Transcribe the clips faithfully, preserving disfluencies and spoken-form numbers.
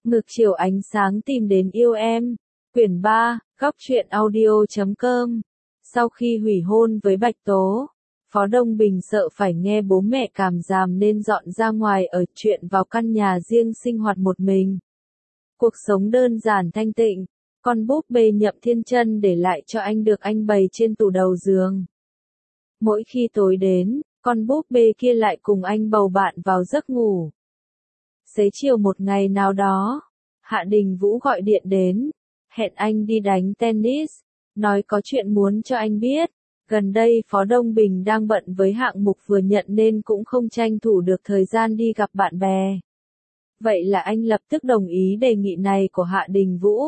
Ngược chiều ánh sáng tìm đến yêu em. Quyển ba, góc truyện audio chấm com. Sau khi hủy hôn với Bạch Tố, Phó Đông Bình sợ phải nghe bố mẹ cảm giảm nên dọn ra ngoài ở chuyện vào căn nhà riêng sinh hoạt một mình. Cuộc sống đơn giản thanh tịnh, con búp bê Nhậm Thiên Chân để lại cho anh được anh bày trên tủ đầu giường. Mỗi khi tối đến, con búp bê kia lại cùng anh bầu bạn vào giấc ngủ. Xế chiều một ngày nào đó, Hạ Đình Vũ gọi điện đến, hẹn anh đi đánh tennis, nói có chuyện muốn cho anh biết. Gần đây Phó Đông Bình đang bận với hạng mục vừa nhận nên cũng không tranh thủ được thời gian đi gặp bạn bè. Vậy là anh lập tức đồng ý đề nghị này của Hạ Đình Vũ.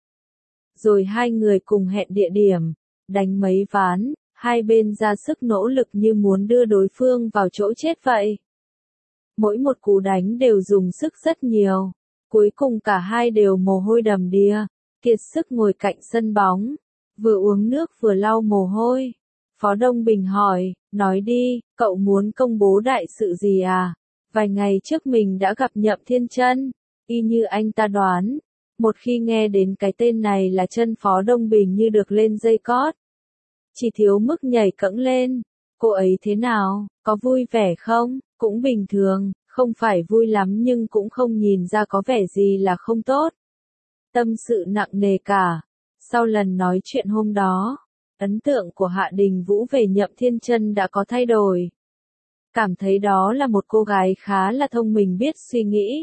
Rồi hai người cùng hẹn địa điểm, đánh mấy ván, hai bên ra sức nỗ lực như muốn đưa đối phương vào chỗ chết vậy. Mỗi một cú đánh đều dùng sức rất nhiều, cuối cùng cả hai đều mồ hôi đầm đìa, kiệt sức ngồi cạnh sân bóng, vừa uống nước vừa lau mồ hôi. Phó Đông Bình hỏi, nói đi, cậu muốn công bố đại sự gì à? Vài ngày trước mình đã gặp Nhậm Thiên Chân, y như anh ta đoán. Một khi nghe đến cái tên này là chân Phó Đông Bình như được lên dây cót. Chỉ thiếu mức nhảy cẫng lên. Cô ấy thế nào, có vui vẻ không? Cũng bình thường, không phải vui lắm nhưng cũng không nhìn ra có vẻ gì là không tốt. Tâm sự nặng nề cả. Sau lần nói chuyện hôm đó, ấn tượng của Hạ Đình Vũ về Nhậm Thiên Chân đã có thay đổi. Cảm thấy đó là một cô gái khá là thông minh biết suy nghĩ.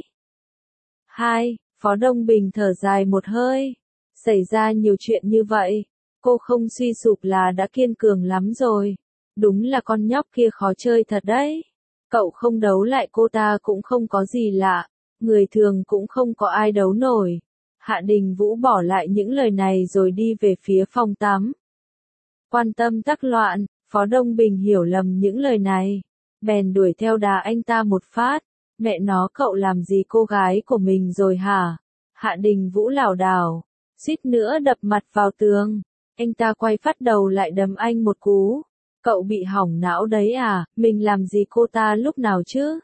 Hai, Phó Đông Bình thở dài một hơi. Xảy ra nhiều chuyện như vậy, cô không suy sụp là đã kiên cường lắm rồi. Đúng là con nhóc kia khó chơi thật đấy. Cậu không đấu lại cô ta cũng không có gì lạ, người thường cũng không có ai đấu nổi. Hạ Đình Vũ bỏ lại những lời này rồi đi về phía phòng tắm. Quan tâm tắc loạn, Phó Đông Bình hiểu lầm những lời này, bèn đuổi theo đá anh ta một phát. Mẹ nó, cậu làm gì cô gái của mình rồi hả? Hạ Đình Vũ lảo đảo, suýt nữa đập mặt vào tường. Anh ta quay phát đầu lại đấm anh một cú. Cậu bị hỏng não đấy à, mình làm gì cô ta lúc nào chứ?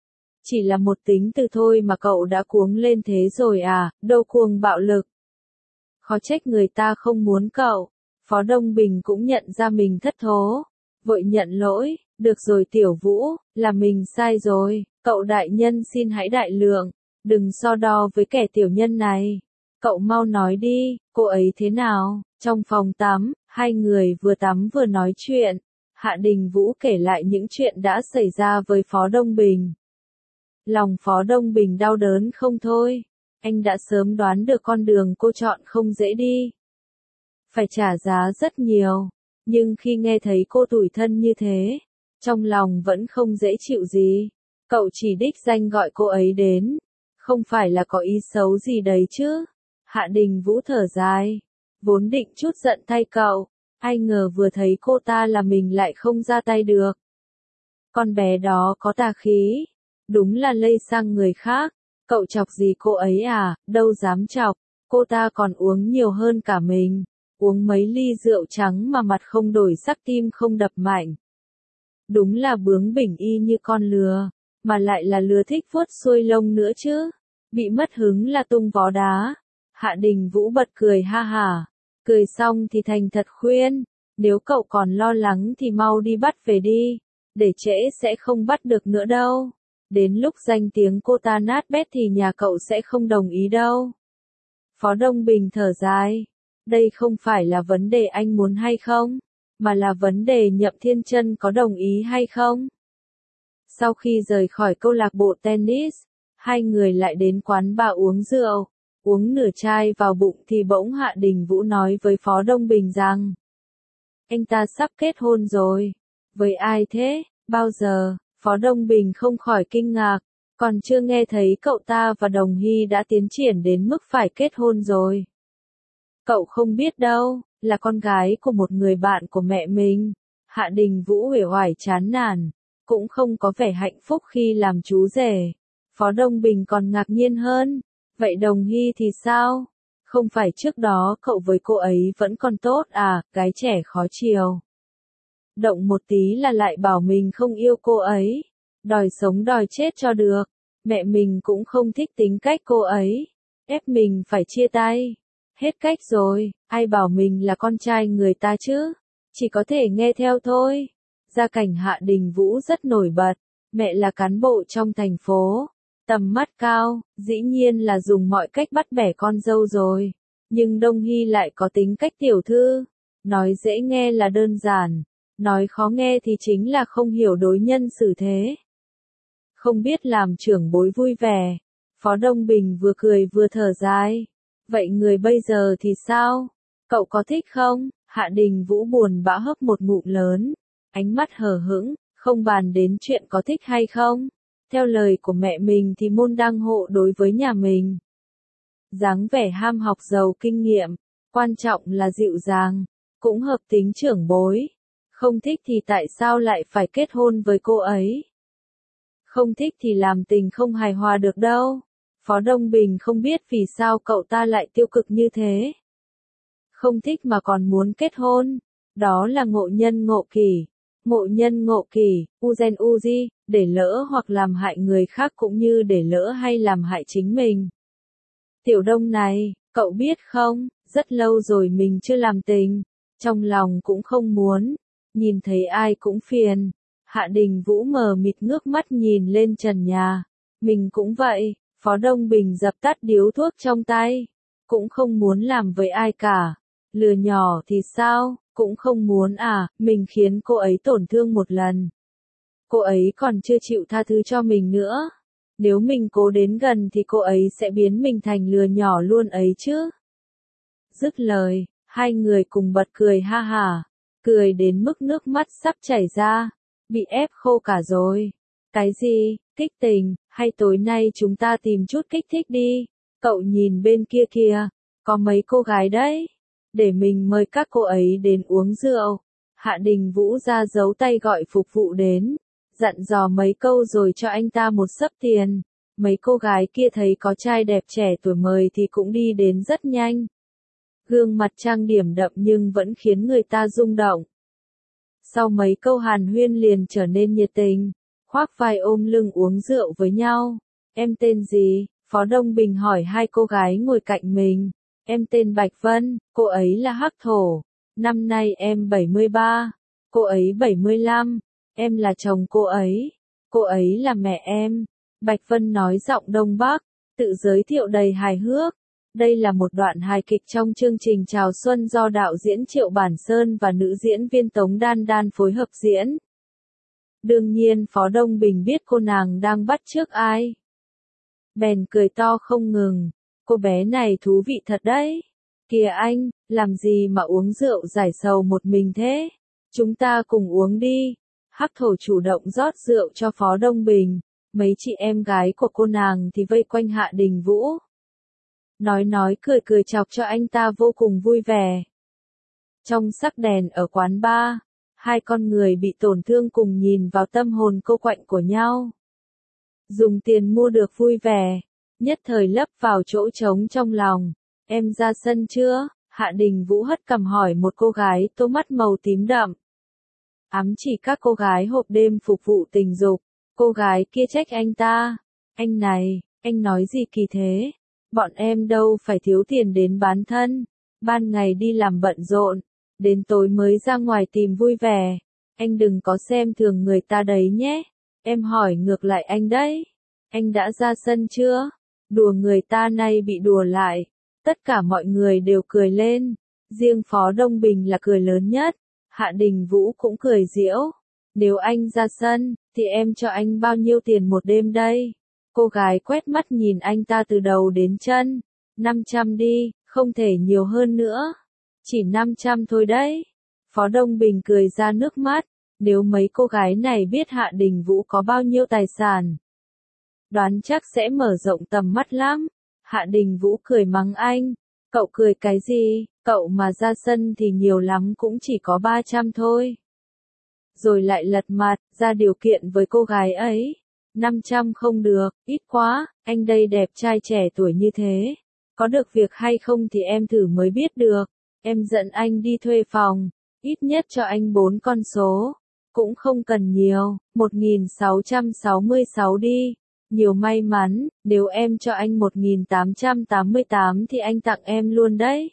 Chỉ là một tính từ thôi mà cậu đã cuống lên thế rồi à, đâu cuồng bạo lực. Khó trách người ta không muốn cậu. Phó Đông Bình cũng nhận ra mình thất thố, vội nhận lỗi. Được rồi Tiểu Vũ, là mình sai rồi, cậu đại nhân xin hãy đại lượng, đừng so đo với kẻ tiểu nhân này. Cậu mau nói đi, cô ấy thế nào? Trong phòng tắm, hai người vừa tắm vừa nói chuyện. Hạ Đình Vũ kể lại những chuyện đã xảy ra với Phó Đông Bình. Lòng Phó Đông Bình đau đớn không thôi. Anh đã sớm đoán được con đường cô chọn không dễ đi. Phải trả giá rất nhiều. Nhưng khi nghe thấy cô tủi thân như thế, trong lòng vẫn không dễ chịu gì. Cậu chỉ đích danh gọi cô ấy đến. Không phải là có ý xấu gì đấy chứ. Hạ Đình Vũ thở dài. Vốn định chút giận thay cậu. Ai ngờ vừa thấy cô ta là mình lại không ra tay được. Con bé đó có tà khí. Đúng là lây sang người khác. Cậu chọc gì cô ấy à, đâu dám chọc. Cô ta còn uống nhiều hơn cả mình. Uống mấy ly rượu trắng mà mặt không đổi sắc tim không đập mạnh. Đúng là bướng bỉnh y như con lừa. Mà lại là lừa thích vuốt xuôi lông nữa chứ. Bị mất hứng là tung vó đá. Hạ Đình Vũ bật cười ha hả. Cười xong thì thành thật khuyên. Nếu cậu còn lo lắng thì mau đi bắt về đi. Để trễ sẽ không bắt được nữa đâu. Đến lúc danh tiếng cô ta nát bét thì nhà cậu sẽ không đồng ý đâu. Phó Đông Bình thở dài. Đây không phải là vấn đề anh muốn hay không, mà là vấn đề Nhậm Thiên Chân có đồng ý hay không. Sau khi rời khỏi câu lạc bộ tennis, hai người lại đến quán bar uống rượu. Uống nửa chai vào bụng thì bỗng Hạ Đình Vũ nói với Phó Đông Bình rằng anh ta sắp kết hôn rồi. Với ai thế? Bao giờ? Phó Đông Bình không khỏi kinh ngạc. Còn chưa nghe thấy cậu ta và Đồng Hy đã tiến triển đến mức phải kết hôn rồi. Cậu không biết đâu, là con gái của một người bạn của mẹ mình. Hạ Đình Vũ uể oải chán nản, cũng không có vẻ hạnh phúc khi làm chú rể. Phó Đông Bình còn ngạc nhiên hơn. Vậy Đồng Hy thì sao? Không phải trước đó cậu với cô ấy vẫn còn tốt à, gái trẻ khó chiều. Động một tí là lại bảo mình không yêu cô ấy. Đòi sống đòi chết cho được. Mẹ mình cũng không thích tính cách cô ấy. ép mình phải chia tay. Hết cách rồi, ai bảo mình là con trai người ta chứ, chỉ có thể nghe theo thôi. Gia cảnh Hạ Đình Vũ rất nổi bật, mẹ là cán bộ trong thành phố, tầm mắt cao, dĩ nhiên là dùng mọi cách bắt bẻ con dâu rồi. Nhưng Đông Hy lại có tính cách tiểu thư, nói dễ nghe là đơn giản, nói khó nghe thì chính là không hiểu đối nhân xử thế. Không biết làm trưởng bối vui vẻ, Phó Đông Bình vừa cười vừa thở dài. Vậy người bây giờ thì sao? Cậu có thích không? Hạ Đình Vũ buồn bã hấp một ngụm lớn, ánh mắt hờ hững, không bàn đến chuyện có thích hay không. Theo lời của mẹ mình thì môn đăng hộ đối với nhà mình. Dáng vẻ ham học giàu kinh nghiệm, quan trọng là dịu dàng, cũng hợp tính trưởng bối. Không thích thì tại sao lại phải kết hôn với cô ấy? Không thích thì làm tình không hài hòa được đâu. Phó Đông Bình không biết vì sao cậu ta lại tiêu cực như thế. Không thích mà còn muốn kết hôn, đó là ngộ nhân ngộ kỷ. Ngộ nhân ngộ kỷ, Uzen Uzi, để lỡ hoặc làm hại người khác cũng như để lỡ hay làm hại chính mình. Tiểu Đông này, cậu biết không, rất lâu rồi mình chưa làm tình, trong lòng cũng không muốn, nhìn thấy ai cũng phiền. Hạ Đình Vũ mờ mịt ngước mắt nhìn lên trần nhà, mình cũng vậy. Phó Đông Bình dập tắt điếu thuốc trong tay, cũng không muốn làm với ai cả. Lừa nhỏ thì sao, cũng không muốn à, mình khiến cô ấy tổn thương một lần. Cô ấy còn chưa chịu tha thứ cho mình nữa. Nếu mình cố đến gần thì cô ấy sẽ biến mình thành lừa nhỏ luôn ấy chứ. Dứt lời, hai người cùng bật cười ha hả, cười đến mức nước mắt sắp chảy ra, bị ép khô cả rồi. Cái gì, kích tình, hay tối nay chúng ta tìm chút kích thích đi, cậu nhìn bên kia kìa, có mấy cô gái đấy, để mình mời các cô ấy đến uống rượu. Hạ Đình Vũ ra giấu tay gọi phục vụ đến, dặn dò mấy câu rồi cho anh ta một xấp tiền. Mấy cô gái kia thấy có trai đẹp trẻ tuổi mời thì cũng đi đến rất nhanh. Gương mặt trang điểm đậm nhưng vẫn khiến người ta rung động. Sau mấy câu hàn huyên liền trở nên nhiệt tình, khoác vai ôm lưng uống rượu với nhau. Em tên gì? Phó Đông Bình hỏi hai cô gái ngồi cạnh mình. Em tên Bạch Vân, cô ấy là Hắc Thổ. Năm nay em bảy mươi ba, cô ấy bảy mươi lăm. Em là chồng cô ấy, cô ấy là mẹ em. Bạch Vân nói giọng Đông Bắc, tự giới thiệu đầy hài hước. Đây là một đoạn hài kịch trong chương trình Chào Xuân do đạo diễn Triệu Bản Sơn và nữ diễn viên Tống Đan Đan phối hợp diễn. Đương nhiên Phó Đông Bình biết cô nàng đang bắt chước ai. Bèn cười to không ngừng, cô bé này thú vị thật đấy. Kìa anh, làm gì mà uống rượu giải sầu một mình thế? Chúng ta cùng uống đi. Hắc Thổ chủ động rót rượu cho Phó Đông Bình. Mấy chị em gái của cô nàng thì vây quanh Hạ Đình Vũ. Nói nói cười cười chọc cho anh ta vô cùng vui vẻ. Trong sắc đèn ở quán bar, hai con người bị tổn thương cùng nhìn vào tâm hồn cô quạnh của nhau. Dùng tiền mua được vui vẻ, nhất thời lấp vào chỗ trống trong lòng. Em ra sân chưa? Hạ Đình Vũ hất cằm hỏi một cô gái tô mắt màu tím đậm. Ám chỉ các cô gái hộp đêm phục vụ tình dục. Cô gái kia trách anh ta. Anh này, anh nói gì kỳ thế? Bọn em đâu phải thiếu tiền đến bán thân. Ban ngày đi làm bận rộn, đến tối mới ra ngoài tìm vui vẻ. Anh đừng có xem thường người ta đấy nhé. Em hỏi ngược lại anh đấy. Anh đã ra sân chưa? Đùa người ta nay bị đùa lại. Tất cả mọi người đều cười lên. Riêng Phó Đông Bình là cười lớn nhất. Hạ Đình Vũ cũng cười giễu. Nếu anh ra sân, thì em cho anh bao nhiêu tiền một đêm đây? Cô gái quét mắt nhìn anh ta từ đầu đến chân. năm trăm đi, không thể nhiều hơn nữa. Chỉ năm trăm thôi đấy. Phó Đông Bình cười ra nước mắt. Nếu mấy cô gái này biết Hạ Đình Vũ có bao nhiêu tài sản, đoán chắc sẽ mở rộng tầm mắt lắm. Hạ Đình Vũ cười mắng anh. Cậu cười cái gì? Cậu mà ra sân thì nhiều lắm cũng chỉ có ba trăm thôi. Rồi lại lật mặt, ra điều kiện với cô gái ấy. năm trăm không được, ít quá, anh đây đẹp trai trẻ tuổi như thế. Có được việc hay không thì em thử mới biết được. Em dẫn anh đi thuê phòng, ít nhất cho anh bốn con số. Cũng không cần nhiều, một nghìn sáu trăm sáu mươi sáu đi. Nhiều may mắn, nếu em cho anh một nghìn tám trăm tám mươi tám thì anh tặng em luôn đấy.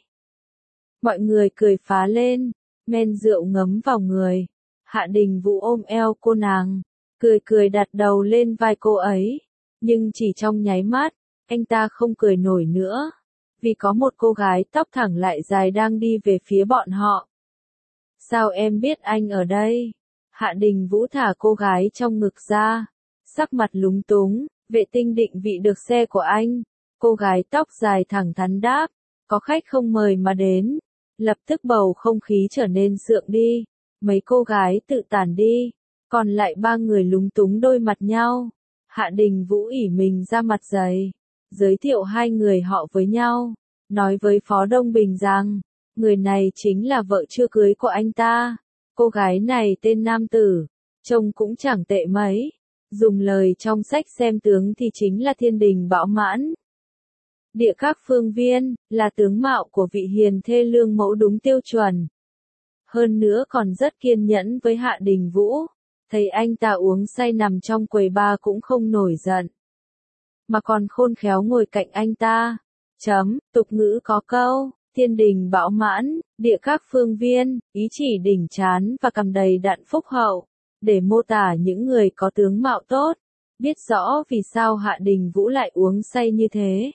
Mọi người cười phá lên, men rượu ngấm vào người. Hạ Đình Vũ ôm eo cô nàng, cười cười đặt đầu lên vai cô ấy. Nhưng chỉ trong nháy mắt, anh ta không cười nổi nữa. Vì có một cô gái tóc thẳng lại dài đang đi về phía bọn họ. Sao em biết anh ở đây? Hạ Đình Vũ thả cô gái trong ngực ra. Sắc mặt lúng túng, vệ tinh định vị được xe của anh. Cô gái tóc dài thẳng thắn đáp, có khách không mời mà đến. Lập tức bầu không khí trở nên sượng đi. Mấy cô gái tự tản đi. Còn lại ba người lúng túng đôi mặt nhau. Hạ Đình Vũ ỉ mình ra mặt giày. Giới thiệu hai người họ với nhau. Nói với Phó Đông Bình rằng, người này chính là vợ chưa cưới của anh ta. Cô gái này tên Nam Tử. Trông cũng chẳng tệ mấy. Dùng lời trong sách xem tướng thì chính là thiên đình bão mãn. Địa các phương viên, là tướng mạo của vị hiền thê lương mẫu đúng tiêu chuẩn. Hơn nữa còn rất kiên nhẫn với Hạ Đình Vũ. Thấy anh ta uống say nằm trong quầy bar cũng không nổi giận. Mà còn khôn khéo ngồi cạnh anh ta. Chấm, tục ngữ có câu, thiên đình bão mãn, địa các phương viên, ý chỉ đỉnh chán và cầm đầy đặn phúc hậu. Để mô tả những người có tướng mạo tốt. Biết rõ vì sao Hạ Đình Vũ lại uống say như thế.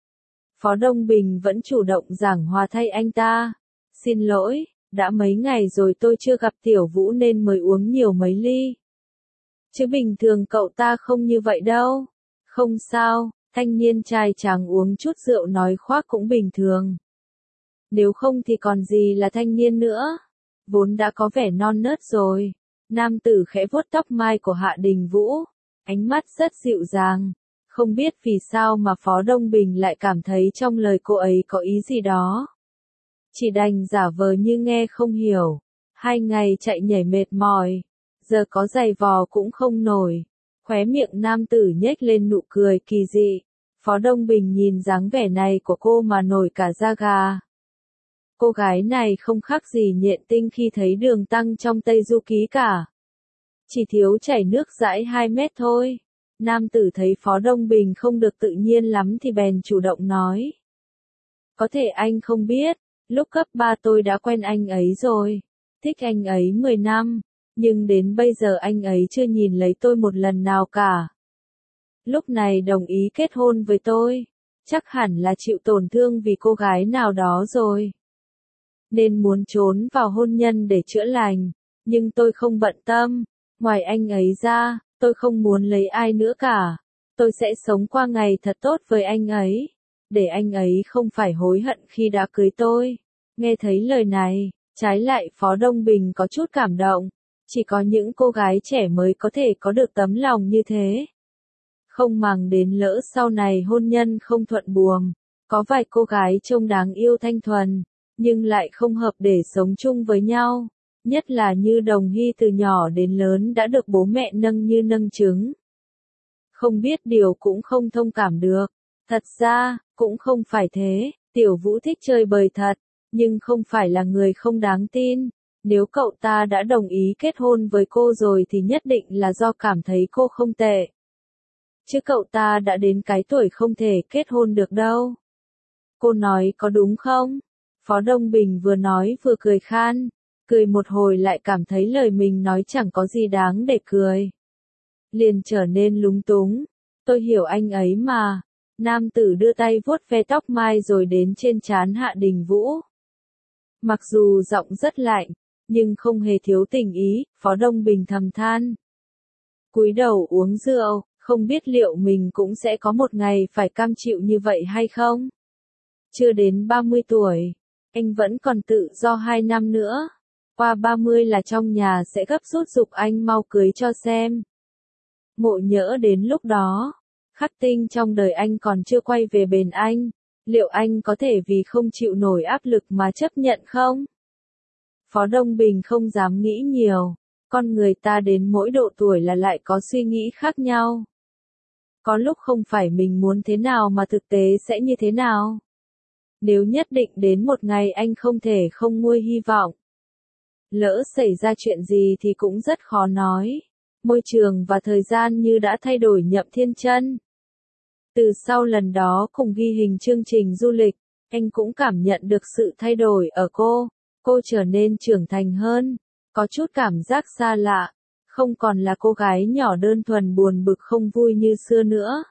Phó Đông Bình vẫn chủ động giảng hòa thay anh ta. Xin lỗi, đã mấy ngày rồi tôi chưa gặp Tiểu Vũ nên mới uống nhiều mấy ly. Chứ bình thường cậu ta không như vậy đâu. Không sao, thanh niên trai tráng uống chút rượu nói khoác cũng bình thường. Nếu không thì còn gì là thanh niên nữa. Vốn đã có vẻ non nớt rồi. Nam Tử khẽ vuốt tóc mai của Hạ Đình Vũ. Ánh mắt rất dịu dàng. Không biết vì sao mà Phó Đông Bình lại cảm thấy trong lời cô ấy có ý gì đó. Chỉ đành giả vờ như nghe không hiểu. Hai ngày chạy nhảy mệt mỏi. Giờ có giày vò cũng không nổi. Khóe miệng Nam Tử nhếch lên nụ cười kỳ dị. Phó Đông Bình nhìn dáng vẻ này của cô mà nổi cả da gà. Cô gái này không khác gì nhện tinh khi thấy đường tăng trong Tây Du Ký cả. Chỉ thiếu chảy nước dãi hai mét thôi. Nam Tử thấy Phó Đông Bình không được tự nhiên lắm thì bèn chủ động nói. Có thể anh không biết, lúc cấp ba tôi đã quen anh ấy rồi. Thích anh ấy mười năm, nhưng đến bây giờ anh ấy chưa nhìn lấy tôi một lần nào cả. Lúc này đồng ý kết hôn với tôi, chắc hẳn là chịu tổn thương vì cô gái nào đó rồi. Nên muốn trốn vào hôn nhân để chữa lành, nhưng tôi không bận tâm, ngoài anh ấy ra, tôi không muốn lấy ai nữa cả. Tôi sẽ sống qua ngày thật tốt với anh ấy, để anh ấy không phải hối hận khi đã cưới tôi. Nghe thấy lời này, trái lại Phó Đông Bình có chút cảm động, chỉ có những cô gái trẻ mới có thể có được tấm lòng như thế. Không màng đến lỡ sau này hôn nhân không thuận buồm, có vài cô gái trông đáng yêu thanh thuần, nhưng lại không hợp để sống chung với nhau, nhất là như Đồng Hy từ nhỏ đến lớn đã được bố mẹ nâng như nâng trứng. Không biết điều cũng không thông cảm được, thật ra, cũng không phải thế, Tiểu Vũ thích chơi bời thật, nhưng không phải là người không đáng tin. Nếu cậu ta đã đồng ý kết hôn với cô rồi thì nhất định là do cảm thấy cô không tệ. Chứ cậu ta đã đến cái tuổi không thể kết hôn được đâu. Cô nói có đúng không? Phó Đông Bình vừa nói vừa cười khan, cười một hồi lại cảm thấy lời mình nói chẳng có gì đáng để cười. Liền trở nên lúng túng. Tôi hiểu anh ấy mà. Nam Tử đưa tay vuốt ve tóc mai rồi đến trên trán Hạ Đình Vũ. Mặc dù giọng rất lạnh, nhưng không hề thiếu tình ý, Phó Đông Bình thầm than. Cúi đầu uống rượu, không biết liệu mình cũng sẽ có một ngày phải cam chịu như vậy hay không? Chưa đến ba mươi tuổi, anh vẫn còn tự do hai năm nữa. Qua ba mươi là trong nhà sẽ gấp rút giục anh mau cưới cho xem. Ngộ nhỡ đến lúc đó, khắc tinh trong đời anh còn chưa quay về bên anh, liệu anh có thể vì không chịu nổi áp lực mà chấp nhận không? Phó Đông Bình không dám nghĩ nhiều, con người ta đến mỗi độ tuổi là lại có suy nghĩ khác nhau. Có lúc không phải mình muốn thế nào mà thực tế sẽ như thế nào. Nếu nhất định đến một ngày anh không thể không nguôi hy vọng. Lỡ xảy ra chuyện gì thì cũng rất khó nói. Môi trường và thời gian như đã thay đổi Nhậm Thiên Chân. Từ sau lần đó cùng ghi hình chương trình du lịch, anh cũng cảm nhận được sự thay đổi ở cô. Cô trở nên trưởng thành hơn, có chút cảm giác xa lạ, không còn là cô gái nhỏ đơn thuần buồn bực không vui như xưa nữa.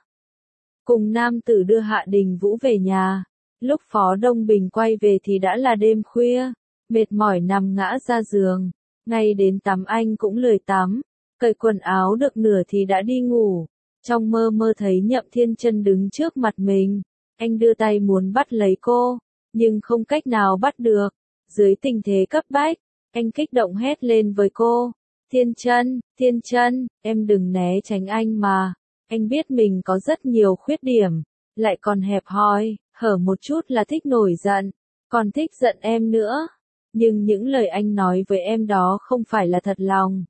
Cùng nam tử đưa Hạ Đình Vũ về nhà, lúc Phó Đông Bình quay về thì đã là đêm khuya, mệt mỏi nằm ngã ra giường, ngay đến tắm anh cũng lười tắm, cởi quần áo được nửa thì đã đi ngủ. Trong mơ mơ thấy Nhậm Thiên Chân đứng trước mặt mình, anh đưa tay muốn bắt lấy cô, nhưng không cách nào bắt được. Dưới tình thế cấp bách, anh kích động hét lên với cô, Thiên Chân, Thiên Chân, em đừng né tránh anh mà. Anh biết mình có rất nhiều khuyết điểm, lại còn hẹp hòi, hở một chút là thích nổi giận, còn thích giận em nữa. Nhưng những lời anh nói với em đó không phải là thật lòng.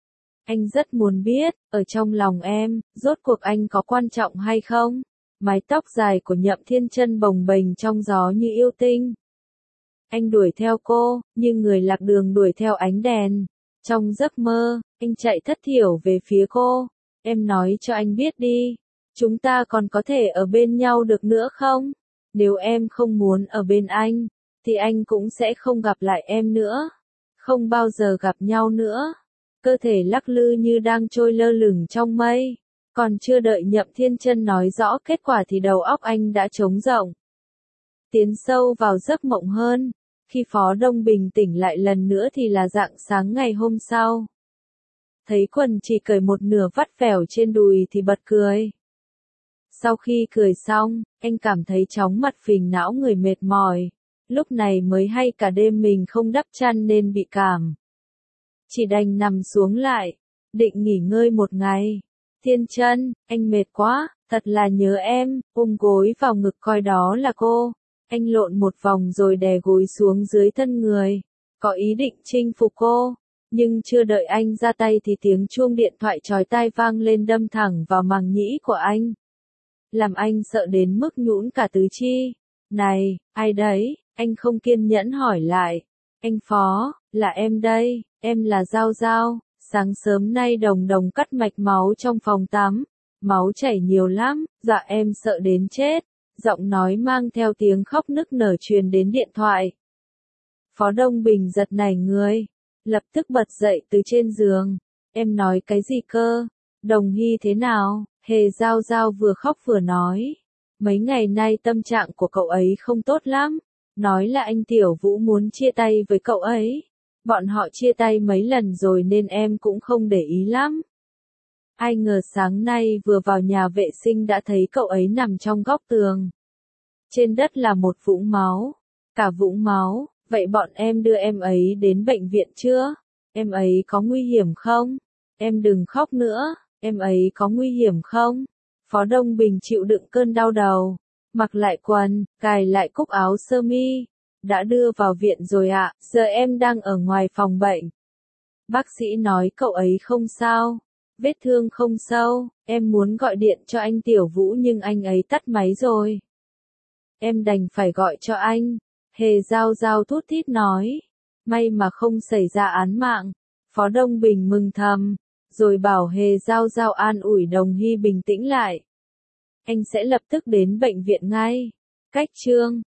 Anh rất muốn biết, ở trong lòng em, rốt cuộc anh có quan trọng hay không? Mái tóc dài của Nhậm Thiên Chân bồng bềnh trong gió như yêu tinh. Anh đuổi theo cô, như người lạc đường đuổi theo ánh đèn. Trong giấc mơ, anh chạy thất thiểu về phía cô. Em nói cho anh biết đi, chúng ta còn có thể ở bên nhau được nữa không? Nếu em không muốn ở bên anh, thì anh cũng sẽ không gặp lại em nữa. Không bao giờ gặp nhau nữa. Cơ thể lắc lư như đang trôi lơ lửng trong mây. Còn chưa đợi Nhậm Thiên Chân nói rõ kết quả thì đầu óc anh đã trống rỗng. Tiến sâu vào giấc mộng hơn. Khi Phó Đông Bình tỉnh lại lần nữa thì là rạng sáng ngày hôm sau. Thấy quần chỉ cởi một nửa vắt vẻo trên đùi thì bật cười. Sau khi cười xong, anh cảm thấy chóng mặt phình não người mệt mỏi. Lúc này mới hay cả đêm mình không đắp chăn nên bị cảm. Chỉ đành nằm xuống lại, định nghỉ ngơi một ngày. Thiên Chân, anh mệt quá, thật là nhớ em, ôm gối vào ngực coi đó là cô. Anh lộn một vòng rồi đè gối xuống dưới thân người, có ý định chinh phục cô. Nhưng chưa đợi anh ra tay thì tiếng chuông điện thoại chói tai vang lên đâm thẳng vào màng nhĩ của anh. Làm anh sợ đến mức nhũn cả tứ chi. Này, ai đấy? Anh không kiên nhẫn hỏi lại. Anh Phó, là em đây, em là Giao Giao. Sáng sớm nay Đồng Đồng cắt mạch máu trong phòng tắm. Máu chảy nhiều lắm, dạ em sợ đến chết. Giọng nói mang theo tiếng khóc nức nở truyền đến điện thoại. Phó Đông Bình giật nảy người, lập tức bật dậy từ trên giường. Em nói cái gì cơ? Đồng Hy thế nào? Hề Giao Giao vừa khóc vừa nói. Mấy ngày nay tâm trạng của cậu ấy không tốt lắm. Nói là anh Tiểu Vũ muốn chia tay với cậu ấy. Bọn họ chia tay mấy lần rồi nên em cũng không để ý lắm. Ai ngờ sáng nay vừa vào nhà vệ sinh đã thấy cậu ấy nằm trong góc tường. Trên đất là một vũng máu. Cả vũng máu. Vậy bọn em đưa em ấy đến bệnh viện chưa? Em ấy có nguy hiểm không? Em đừng khóc nữa. Em ấy có nguy hiểm không? Phó Đông Bình chịu đựng cơn đau đầu. Mặc lại quần, cài lại cúc áo sơ mi. Đã đưa vào viện rồi ạ, giờ em đang ở ngoài phòng bệnh. Bác sĩ nói cậu ấy không sao. Vết thương không sâu, em muốn gọi điện cho anh Tiểu Vũ nhưng anh ấy tắt máy rồi. Em đành phải gọi cho anh. Hề Giao Giao thút thít nói. May mà không xảy ra án mạng. Phó Đông Bình mừng thầm. Rồi bảo Hề Giao Giao an ủi Đồng Hy bình tĩnh lại. Anh sẽ lập tức đến bệnh viện ngay. Cách chương